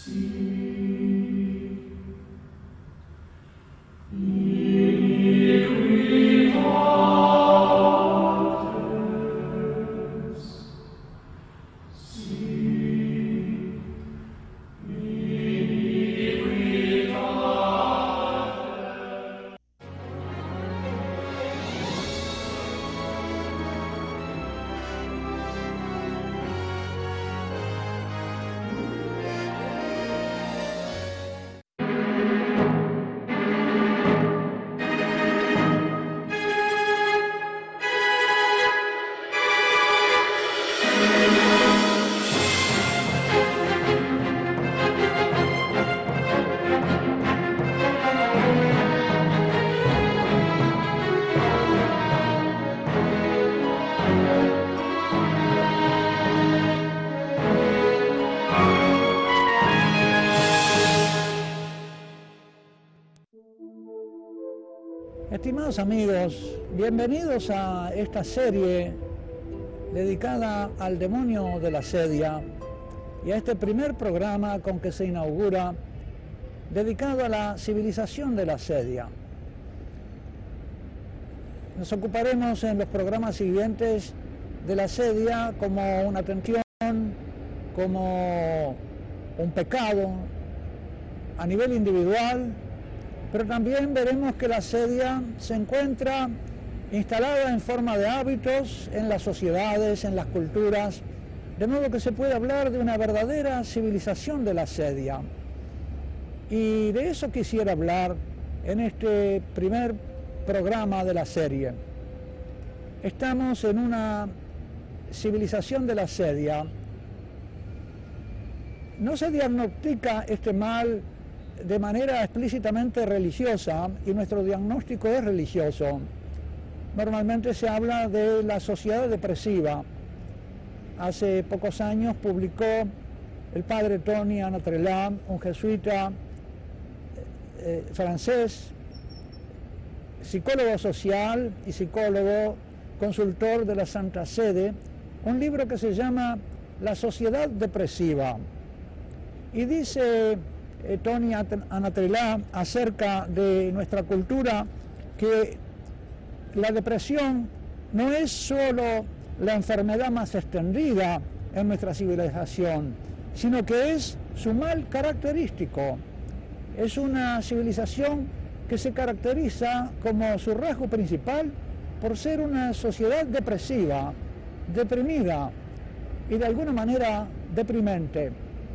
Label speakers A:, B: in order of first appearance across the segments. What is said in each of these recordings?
A: Estimados amigos, bienvenidos a esta serie dedicada al demonio de la asedia y a este primer programa con que se inaugura dedicado a la civilización de la asedia. Nos ocuparemos en los programas siguientes de la asedia como una tentación, como un pecado a nivel individual, pero también veremos que la asedia se encuentra instalada en forma de hábitos en las sociedades, en las culturas, de modo que se puede hablar de una verdadera civilización de la asedia. Y de eso quisiera hablar en este primer programa de la serie. Estamos en una civilización de la asedia. No se diagnostica este mal de manera explícitamente religiosa y nuestro diagnóstico es religioso. Normalmente se habla de la sociedad depresiva. Hace pocos años publicó el padre Tony Anatrelat, un jesuita francés, psicólogo social y psicólogo, consultor de la Santa Sede, un libro que se llama La sociedad depresiva. Y dice Tony Anatrelat acerca de nuestra cultura que la depresión no es solo la enfermedad más extendida en nuestra civilización, sino que es su mal característico. Es una civilización que se caracteriza como su rasgo principal por ser una sociedad depresiva, deprimida y de alguna manera deprimente.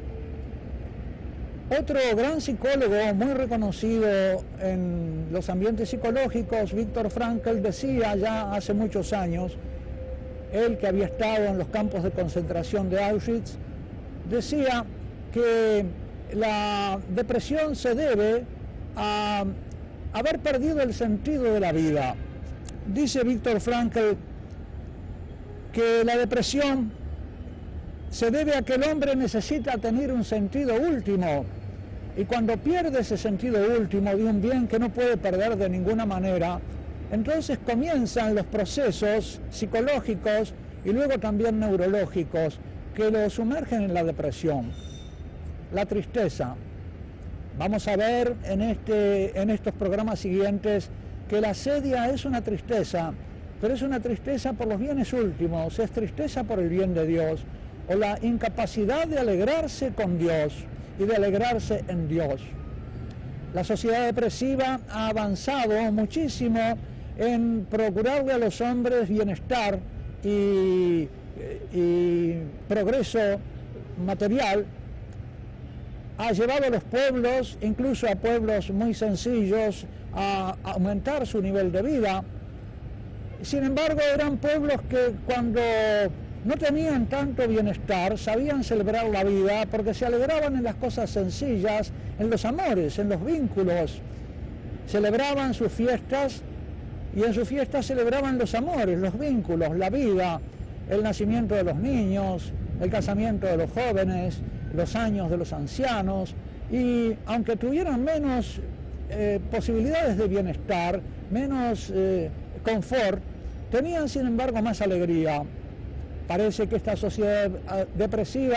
A: Otro gran psicólogo muy reconocido en los ambientes psicológicos, Viktor Frankl, decía ya hace muchos años, él que había estado en los campos de concentración de Auschwitz, decía que la depresión se debe a haber perdido el sentido de la vida. Dice Viktor Frankl que la depresión se debe a que el hombre necesita tener un sentido último, y cuando pierde ese sentido último de un bien que no puede perder de ninguna manera, entonces comienzan los procesos psicológicos y luego también neurológicos que lo sumergen en la depresión. La tristeza. Vamos a ver en estos programas siguientes que la asedia es una tristeza, pero es una tristeza por los bienes últimos, es tristeza por el bien de Dios, o la incapacidad de alegrarse con Dios y de alegrarse en Dios. La sociedad depresiva ha avanzado muchísimo en procurarle a los hombres bienestar y progreso material. Ha llevado a los pueblos, incluso a pueblos muy sencillos, a aumentar su nivel de vida. Sin embargo, eran pueblos que cuando no tenían tanto bienestar, sabían celebrar la vida porque se alegraban en las cosas sencillas, en los amores, en los vínculos. Celebraban sus fiestas y en sus fiestas celebraban los amores, los vínculos, la vida, el nacimiento de los niños, el casamiento de los jóvenes, los años de los ancianos, y aunque tuvieran menos posibilidades de bienestar, menos confort, tenían sin embargo más alegría. Parece que esta sociedad depresiva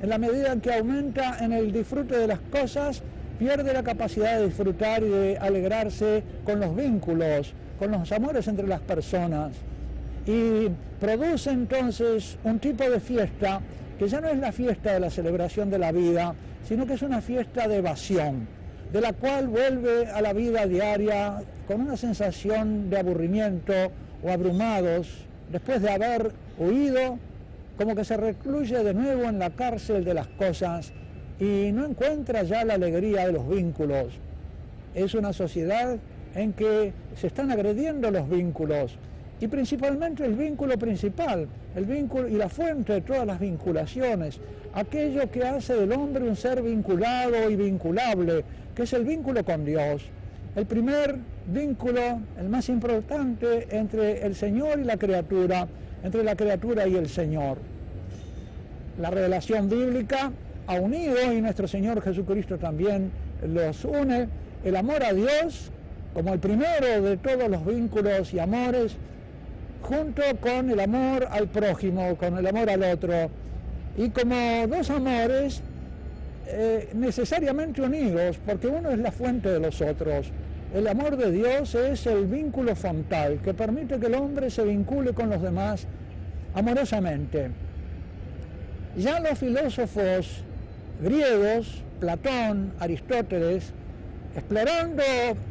A: en la medida en que aumenta en el disfrute de las cosas, pierde la capacidad de disfrutar y de alegrarse con los vínculos, con los amores entre las personas. Y produce entonces un tipo de fiesta que ya no es la fiesta de la celebración de la vida, sino que es una fiesta de evasión, de la cual vuelve a la vida diaria con una sensación de aburrimiento o abrumados, después de haber huido, como que se recluye de nuevo en la cárcel de las cosas y no encuentra ya la alegría de los vínculos. Es una sociedad en que se están agrediendo los vínculos, y principalmente el vínculo principal, el vínculo y la fuente de todas las vinculaciones, aquello que hace del hombre un ser vinculado y vinculable, que es el vínculo con Dios. El primer vínculo, el más importante, entre el Señor y la criatura, entre la criatura y el Señor. La revelación bíblica ha unido, y nuestro Señor Jesucristo también los une, el amor a Dios como el primero de todos los vínculos y amores, junto con el amor al prójimo, con el amor al otro, y como dos amores necesariamente unidos, porque uno es la fuente de los otros. El amor de Dios es el vínculo frontal que permite que el hombre se vincule con los demás amorosamente. Ya los filósofos griegos, Platón, Aristóteles, explorando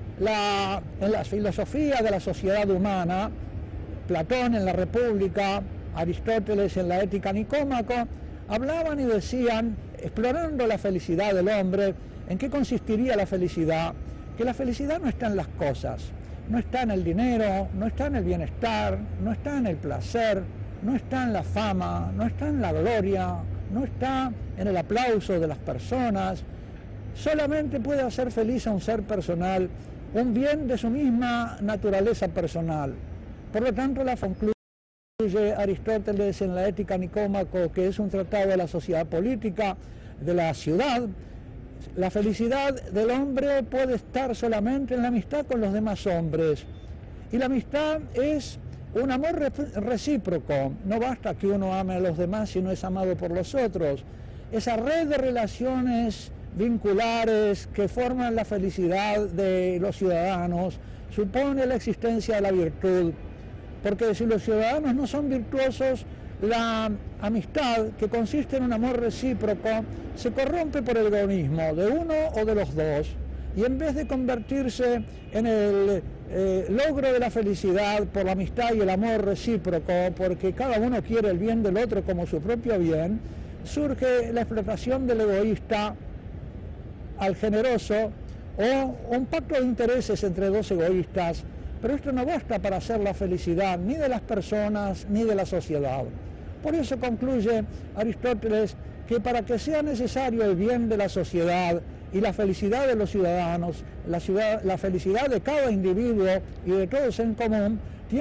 A: en la filosofía de la sociedad humana, Platón en la República, Aristóteles en la Ética Nicómaco, hablaban y decían, explorando la felicidad del hombre, ¿en qué consistiría la felicidad? Que la felicidad no está en las cosas, no está en el dinero, no está en el bienestar, no está en el placer, no está en la fama, no está en la gloria, no está en el aplauso de las personas. Solamente puede hacer feliz a un ser personal, un bien de su misma naturaleza personal. Por lo tanto, la concluye Aristóteles en la Ética Nicómaco, que es un tratado de la sociedad política de la ciudad. La felicidad del hombre puede estar solamente en la amistad con los demás hombres. Y la amistad es un amor recíproco. No basta que uno ame a los demás si no es amado por los otros. Esa red de relaciones vinculares que forman la felicidad de los ciudadanos supone la existencia de la virtud. Porque si los ciudadanos no son virtuosos, la amistad, que consiste en un amor recíproco, se corrompe por el egoísmo de uno o de los dos. Y en vez de convertirse en el logro de la felicidad por la amistad y el amor recíproco, porque cada uno quiere el bien del otro como su propio bien, surge la explotación del egoísta al generoso, o un pacto de intereses entre dos egoístas. Pero esto no basta para hacer la felicidad ni de las personas ni de la sociedad. Por eso concluye Aristóteles que para que sea necesario el bien de la sociedad y la felicidad de los ciudadanos, la felicidad de cada individuo y de todos en común,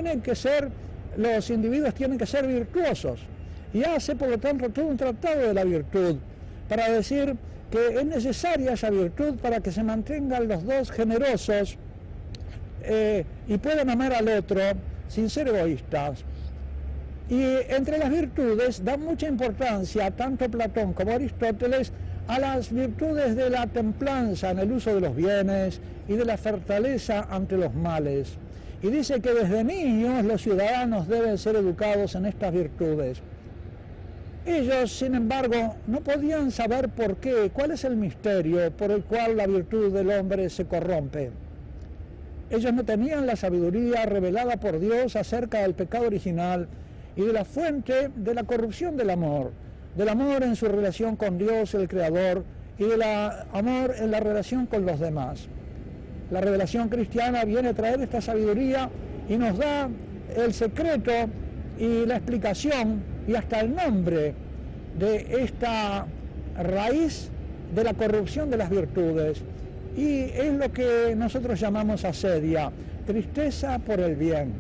A: los individuos tienen que ser virtuosos. Y hace, por lo tanto, todo un tratado de la virtud para decir que es necesaria esa virtud para que se mantengan los dos generosos y puedan amar al otro sin ser egoístas. Y entre las virtudes da mucha importancia, tanto Platón como Aristóteles, a las virtudes de la templanza en el uso de los bienes y de la fortaleza ante los males. Y dice que desde niños los ciudadanos deben ser educados en estas virtudes. Ellos, sin embargo, no podían saber por qué, cuál es el misterio por el cual la virtud del hombre se corrompe. Ellos no tenían la sabiduría revelada por Dios acerca del pecado original y de la fuente de la corrupción del amor en su relación con Dios, el Creador, y del amor en la relación con los demás. La revelación cristiana viene a traer esta sabiduría y nos da el secreto y la explicación y hasta el nombre de esta raíz de la corrupción de las virtudes. Y es lo que nosotros llamamos asedia, tristeza por el bien.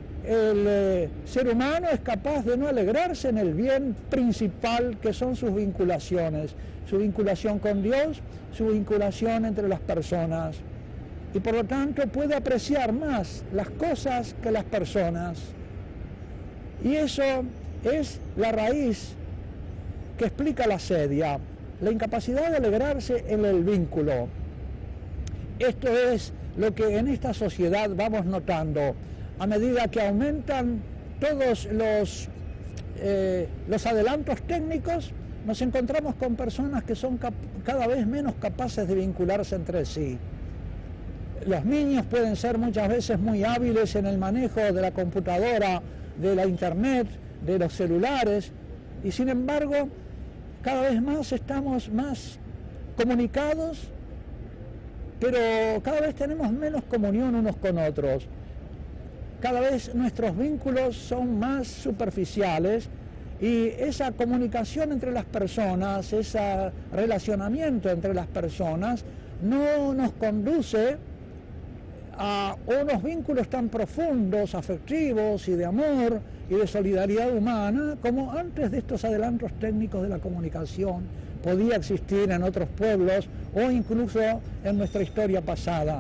A: El ser humano es capaz de no alegrarse en el bien principal que son sus vinculaciones, su vinculación con Dios, su vinculación entre las personas. Y por lo tanto puede apreciar más las cosas que las personas. Y eso es la raíz que explica la sedia, la incapacidad de alegrarse en el vínculo. Esto es lo que en esta sociedad vamos notando. A medida que aumentan todos los adelantos técnicos, nos encontramos con personas que son cada vez menos capaces de vincularse entre sí. Los niños pueden ser muchas veces muy hábiles en el manejo de la computadora, de la internet, de los celulares, y sin embargo, cada vez más estamos más comunicados, pero cada vez tenemos menos comunión unos con otros. Cada vez nuestros vínculos son más superficiales y esa comunicación entre las personas, ese relacionamiento entre las personas, no nos conduce a unos vínculos tan profundos, afectivos y de amor y de solidaridad humana como antes de estos adelantos técnicos de la comunicación podía existir en otros pueblos o incluso en nuestra historia pasada.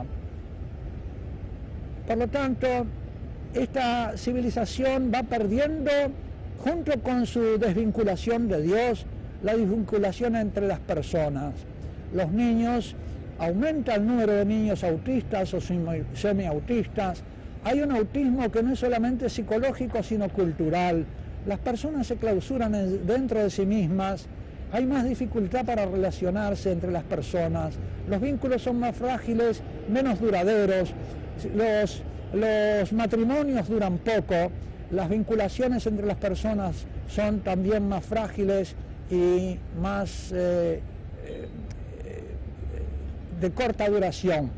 A: Por lo tanto, esta civilización va perdiendo, junto con su desvinculación de Dios, la desvinculación entre las personas. Los niños, aumenta el número de niños autistas o semiautistas. Hay un autismo que no es solamente psicológico, sino cultural. Las personas se clausuran dentro de sí mismas. Hay más dificultad para relacionarse entre las personas. Los vínculos son más frágiles, menos duraderos. Los matrimonios duran poco. Las vinculaciones entre las personas son también más frágiles y más de corta duración.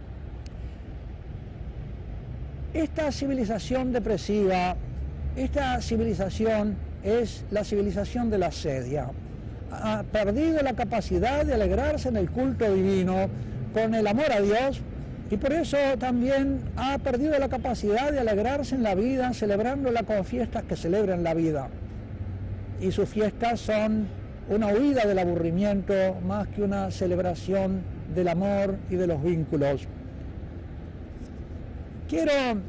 A: Esta civilización depresiva, esta civilización es la civilización de la asedia. Ha perdido la capacidad de alegrarse en el culto divino con el amor a Dios y por eso también ha perdido la capacidad de alegrarse en la vida celebrándola con fiestas que celebran la vida. Y sus fiestas son una huida del aburrimiento más que una celebración del amor y de los vínculos. Quiero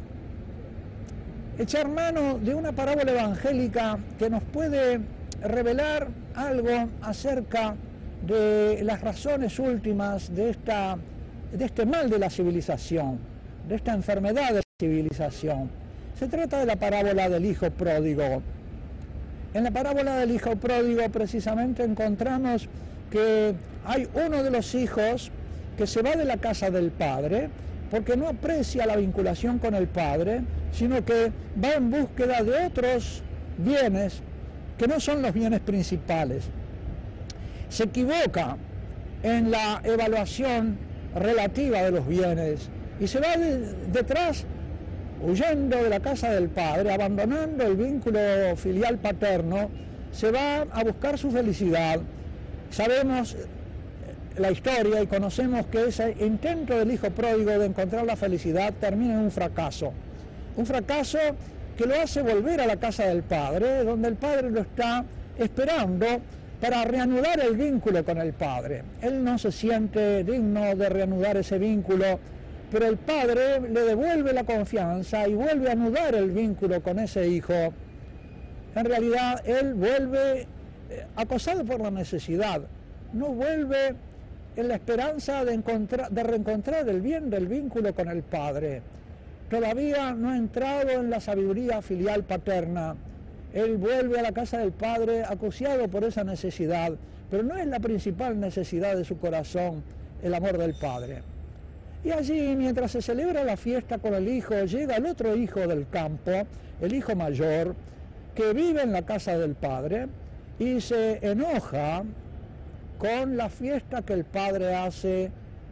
A: echar mano de una parábola evangélica que nos puede revelar algo acerca de las razones últimas de este mal de la civilización, de esta enfermedad de la civilización. Se trata de la parábola del hijo pródigo. En la parábola del hijo pródigo precisamente encontramos que hay uno de los hijos que se va de la casa del padre porque no aprecia la vinculación con el padre, sino que va en búsqueda de otros bienes que no son los bienes principales. Se equivoca en la evaluación relativa de los bienes y se va detrás, huyendo de la casa del padre, abandonando el vínculo filial paterno, se va a buscar su felicidad. Sabemos la historia y conocemos que ese intento del hijo pródigo de encontrar la felicidad termina en un fracaso que lo hace volver a la casa del padre, donde el padre lo está esperando para reanudar el vínculo con el padre. Él no se siente digno de reanudar ese vínculo, pero el padre le devuelve la confianza y vuelve a anudar el vínculo con ese hijo. En realidad, él vuelve acosado por la necesidad, no vuelve en la esperanza de reencontrar el bien del vínculo con el padre. Todavía no ha entrado en la sabiduría filial paterna. Él vuelve a la casa del padre acuciado por esa necesidad, pero no es la principal necesidad de su corazón el amor del padre. Y allí, mientras se celebra la fiesta con el hijo, llega el otro hijo del campo, el hijo mayor, que vive en la casa del padre y se enoja con la fiesta que el padre hace,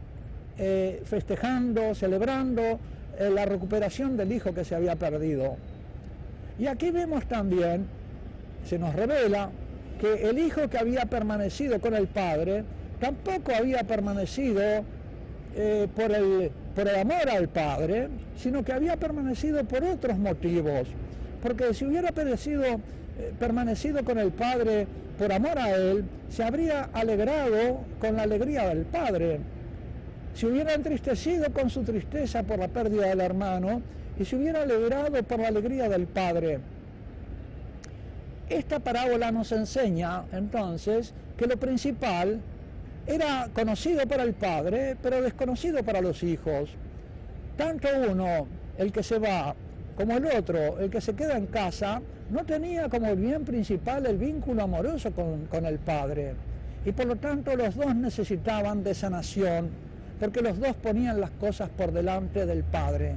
A: festejando, celebrando la recuperación del hijo que se había perdido. Y aquí vemos también, se nos revela, que el hijo que había permanecido con el padre tampoco había permanecido por el amor al padre, sino que había permanecido por otros motivos. Porque si hubiera permanecido con el padre por amor a él, se habría alegrado con la alegría del padre. Se hubiera entristecido con su tristeza por la pérdida del hermano y se hubiera alegrado por la alegría del padre. Esta parábola nos enseña entonces que lo principal era conocido para el padre, pero desconocido para los hijos. Tanto uno, el que se va, como el otro, el que se queda en casa, no tenía como bien principal el vínculo amoroso con el padre. Y por lo tanto los dos necesitaban de sanación, porque los dos ponían las cosas por delante del padre.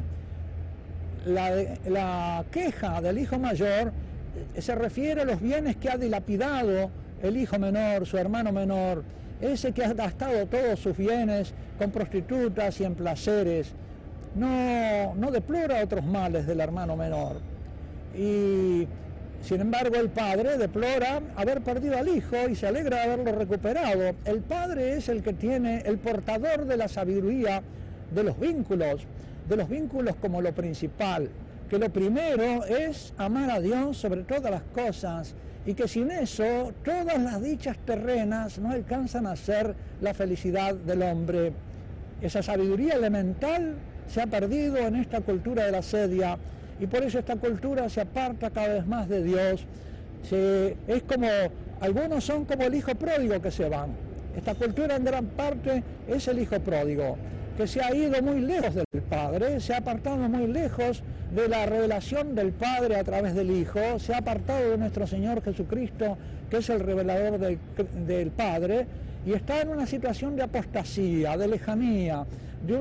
A: La queja del hijo mayor se refiere a los bienes que ha dilapidado el hijo menor, su hermano menor, ese que ha gastado todos sus bienes con prostitutas y en placeres. No deplora otros males del hermano menor. Y sin embargo el padre deplora haber perdido al hijo y se alegra de haberlo recuperado. El padre es el que tiene, el portador de la sabiduría de los vínculos como lo principal, que lo primero es amar a Dios sobre todas las cosas, y que sin eso todas las dichas terrenas no alcanzan a ser la felicidad del hombre. Esa sabiduría elemental se ha perdido en esta cultura de la asedia, y por eso esta cultura se aparta cada vez más de Dios. Es como, algunos son como el hijo pródigo que se van. Esta cultura en gran parte es el hijo pródigo, que se ha ido muy lejos del Padre, se ha apartado muy lejos de la revelación del Padre a través del Hijo, se ha apartado de nuestro Señor Jesucristo, que es el revelador del Padre, y está en una situación de apostasía, de lejanía, de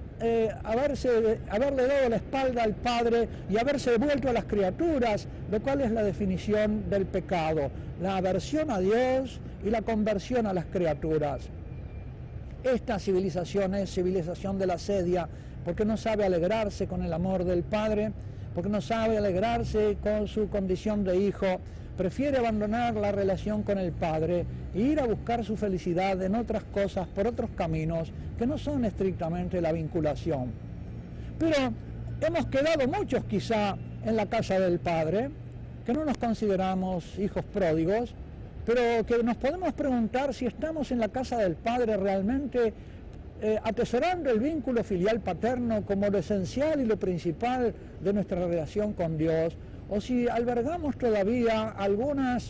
A: haberle dado la espalda al Padre y haberse devuelto a las criaturas, lo cual es la definición del pecado, la aversión a Dios y la conversión a las criaturas. Esta civilización es civilización de la asedia, porque no sabe alegrarse con el amor del Padre, porque no sabe alegrarse con su condición de hijo, prefiere abandonar la relación con el Padre e ir a buscar su felicidad en otras cosas, por otros caminos, que no son estrictamente la vinculación. Pero hemos quedado muchos quizá en la casa del Padre, que no nos consideramos hijos pródigos, pero que nos podemos preguntar si estamos en la casa del Padre realmente atesorando el vínculo filial paterno como lo esencial y lo principal de nuestra relación con Dios, o si albergamos todavía algunas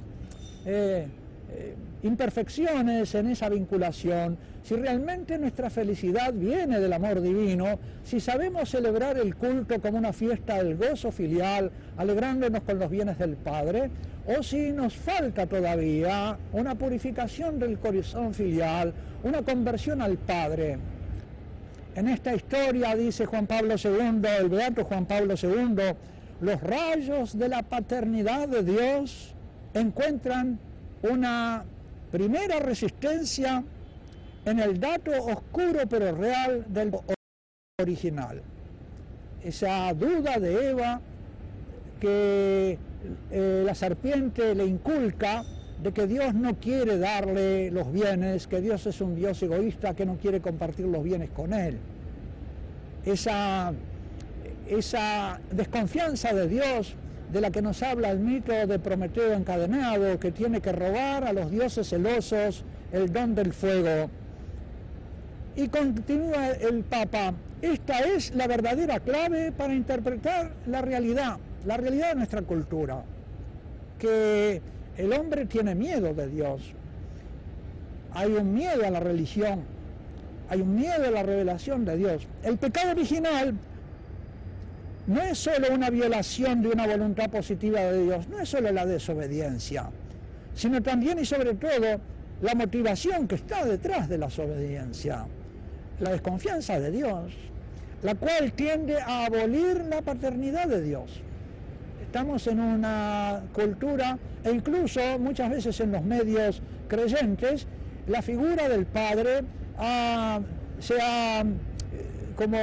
A: imperfecciones en esa vinculación, si realmente nuestra felicidad viene del amor divino, si sabemos celebrar el culto como una fiesta del gozo filial, alegrándonos con los bienes del Padre, o si nos falta todavía una purificación del corazón filial, una conversión al Padre. En esta historia, dice Juan Pablo II, el beato Juan Pablo II, los rayos de la paternidad de Dios encuentran una primera resistencia en el dato oscuro pero real del original. Esa duda de Eva que la serpiente le inculca de que Dios no quiere darle los bienes, que Dios es un Dios egoísta que no quiere compartir los bienes con él. Esa desconfianza de Dios de la que nos habla el mito de Prometeo encadenado, que tiene que robar a los dioses celosos el don del fuego. Y continúa el Papa, esta es la verdadera clave para interpretar la realidad de nuestra cultura, que el hombre tiene miedo de Dios, hay un miedo a la religión, hay un miedo a la revelación de Dios. El pecado original no es solo una violación de una voluntad positiva de Dios, no es solo la desobediencia, sino también y sobre todo la motivación que está detrás de la desobediencia, la desconfianza de Dios, la cual tiende a abolir la paternidad de Dios. Estamos en una cultura, e incluso muchas veces en los medios creyentes, la figura del Padre se ha como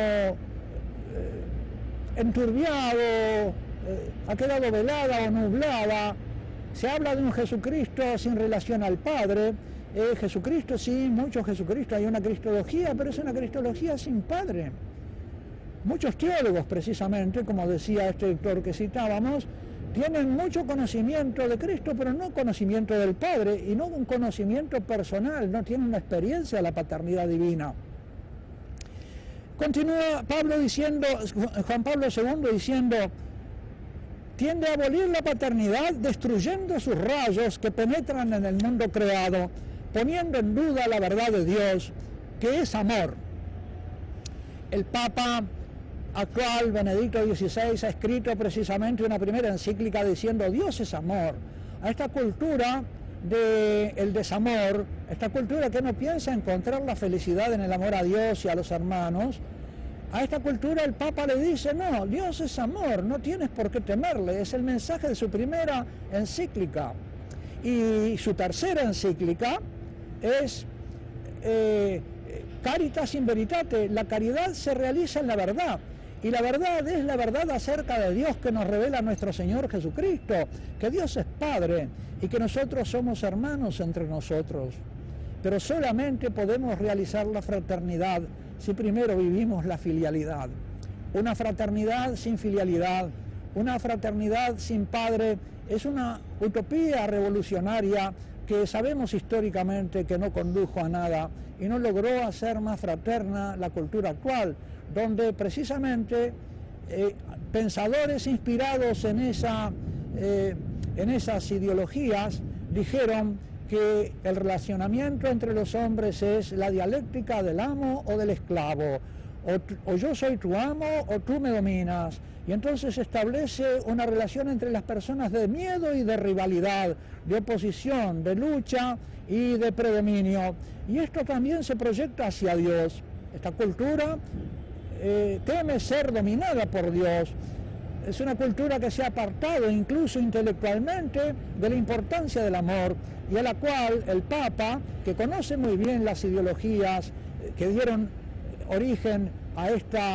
A: enturbiado, ha quedado velada o nublada. Se habla de un Jesucristo sin relación al Padre. Jesucristo, sí, mucho Jesucristo, hay una cristología, pero es una cristología sin Padre. Muchos teólogos, precisamente, como decía este autor que citábamos, tienen mucho conocimiento de Cristo, pero no conocimiento del Padre, y no un conocimiento personal, no tienen una experiencia de la paternidad divina. Continúa Juan Pablo II diciendo, tiende a abolir la paternidad destruyendo sus rayos que penetran en el mundo creado, poniendo en duda la verdad de Dios, que es amor. El Papa actual, Benedicto XVI, ha escrito precisamente una primera encíclica diciendo Dios es amor. A esta cultura del desamor, esta cultura que no piensa encontrar la felicidad en el amor a Dios y a los hermanos, a esta cultura el Papa le dice, no, Dios es amor, no tienes por qué temerle. Es el mensaje de su primera encíclica. Y su tercera encíclica es Caritas in Veritate, la caridad se realiza en la verdad. Y la verdad es la verdad acerca de Dios que nos revela nuestro Señor Jesucristo, que Dios es Padre y que nosotros somos hermanos entre nosotros. Pero solamente podemos realizar la fraternidad si primero vivimos la filialidad. Una fraternidad sin filialidad, una fraternidad sin padre, es una utopía revolucionaria que sabemos históricamente que no condujo a nada y no logró hacer más fraterna la cultura actual, donde precisamente pensadores inspirados en esas ideologías dijeron que el relacionamiento entre los hombres es la dialéctica del amo o del esclavo, o yo soy tu amo o tú me dominas, y entonces se establece una relación entre las personas de miedo y de rivalidad, de oposición, de lucha y de predominio, y esto también se proyecta hacia Dios. Esta cultura teme ser dominada por Dios. Es una cultura que se ha apartado incluso intelectualmente de la importancia del amor y a la cual el Papa, que conoce muy bien las ideologías que dieron origen a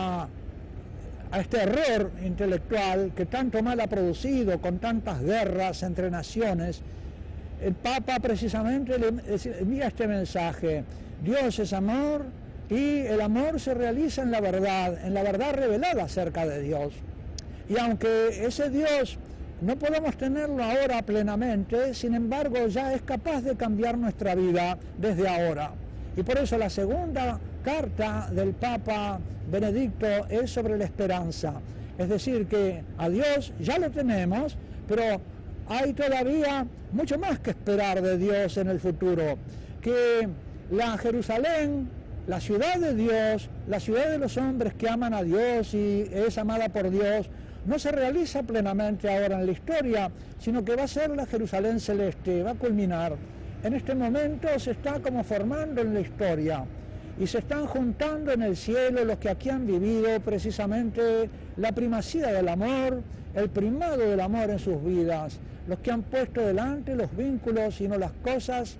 A: este error intelectual que tanto mal ha producido con tantas guerras entre naciones, el Papa precisamente le envía este mensaje: Dios es amor y el amor se realiza en la verdad revelada acerca de Dios. Y aunque ese Dios no podemos tenerlo ahora plenamente, sin embargo ya es capaz de cambiar nuestra vida desde ahora. Y por eso la segunda carta del Papa Benedicto es sobre la esperanza. Es decir, que a Dios ya lo tenemos, pero hay todavía mucho más que esperar de Dios en el futuro. Que la Jerusalén, la ciudad de Dios, la ciudad de los hombres que aman a Dios y es amada por Dios, no se realiza plenamente ahora en la historia, sino que va a ser la Jerusalén celeste, va a culminar. En este momento se está como formando en la historia y se están juntando en el cielo los que aquí han vivido precisamente la primacía del amor, el primado del amor en sus vidas, los que han puesto delante los vínculos y no las cosas,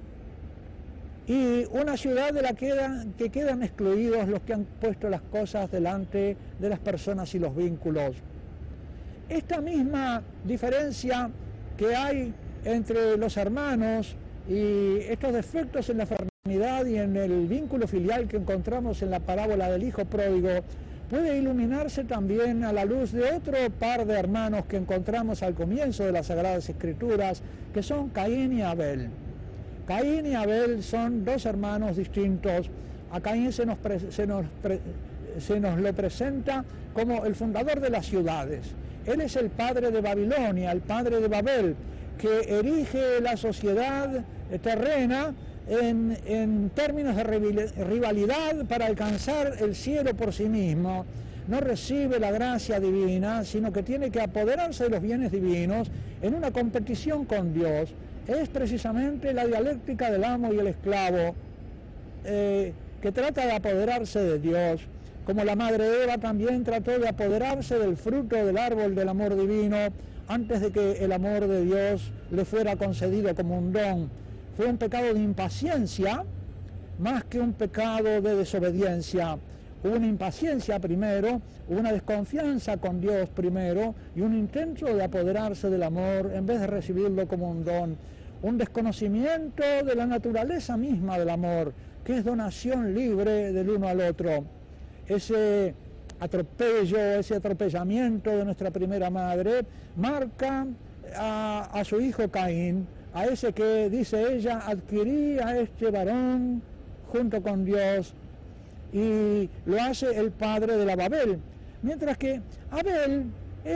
A: y una ciudad de la que quedan excluidos los que han puesto las cosas delante de las personas y los vínculos. Esta misma diferencia que hay entre los hermanos y estos defectos en la fraternidad y en el vínculo filial que encontramos en la parábola del hijo pródigo puede iluminarse también a la luz de otro par de hermanos que encontramos al comienzo de las Sagradas Escrituras, que son Caín y Abel. Caín y Abel son dos hermanos distintos. A Caín se nos lo presenta como el fundador de las ciudades. Él es el padre de Babilonia, el padre de Babel, que erige la sociedad terrena en términos de rivalidad para alcanzar el cielo por sí mismo. No recibe la gracia divina, sino que tiene que apoderarse de los bienes divinos en una competición con Dios. Es precisamente la dialéctica del amo y el esclavo que trata de apoderarse de Dios, como la madre Eva también trató de apoderarse del fruto del árbol del amor divino antes de que el amor de Dios le fuera concedido como un don. Fue un pecado de impaciencia más que un pecado de desobediencia. Hubo una impaciencia primero, hubo una desconfianza con Dios primero y un intento de apoderarse del amor en vez de recibirlo como un don. Un desconocimiento de la naturaleza misma del amor, que es donación libre del uno al otro. Ese atropello, ese atropellamiento de nuestra primera madre marca a su hijo Caín, a ese que, dice ella, adquirí a este varón junto con Dios, y lo hace el padre de la Babel, mientras que Abel es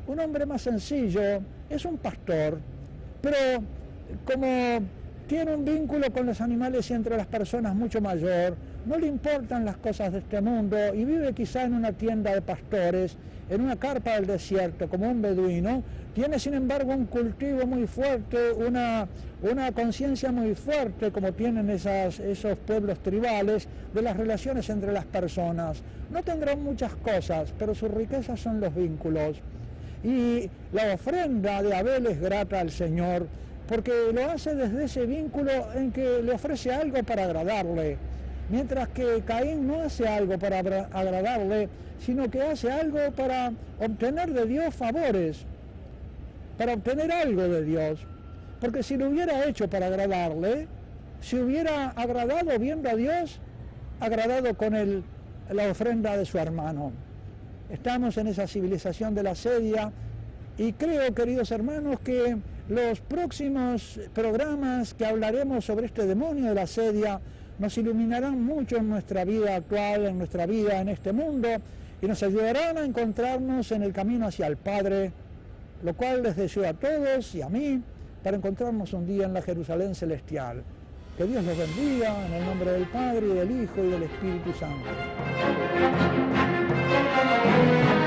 A: un hombre más sencillo, es un pastor, pero como tiene un vínculo con los animales y entre las personas mucho mayor, no le importan las cosas de este mundo y vive quizá en una tienda de pastores, en una carpa del desierto, como un beduino. Tiene sin embargo un cultivo muy fuerte, una conciencia muy fuerte, como tienen esos pueblos tribales, de las relaciones entre las personas. No tendrán muchas cosas, pero su riqueza son los vínculos. Y la ofrenda de Abel es grata al Señor, porque lo hace desde ese vínculo en que le ofrece algo para agradarle, mientras que Caín no hace algo para agradarle, sino que hace algo para obtener de Dios favores, para obtener algo de Dios, porque si lo hubiera hecho para agradarle, si hubiera agradado viendo a Dios, agradado con la ofrenda de su hermano. Estamos en esa civilización de la sedia y creo, queridos hermanos, que los próximos programas que hablaremos sobre este demonio de la sedia nos iluminarán mucho en nuestra vida actual, en nuestra vida en este mundo, y nos ayudarán a encontrarnos en el camino hacia el Padre, lo cual les deseo a todos y a mí para encontrarnos un día en la Jerusalén celestial. Que Dios los bendiga en el nombre del Padre, y del Hijo y del Espíritu Santo.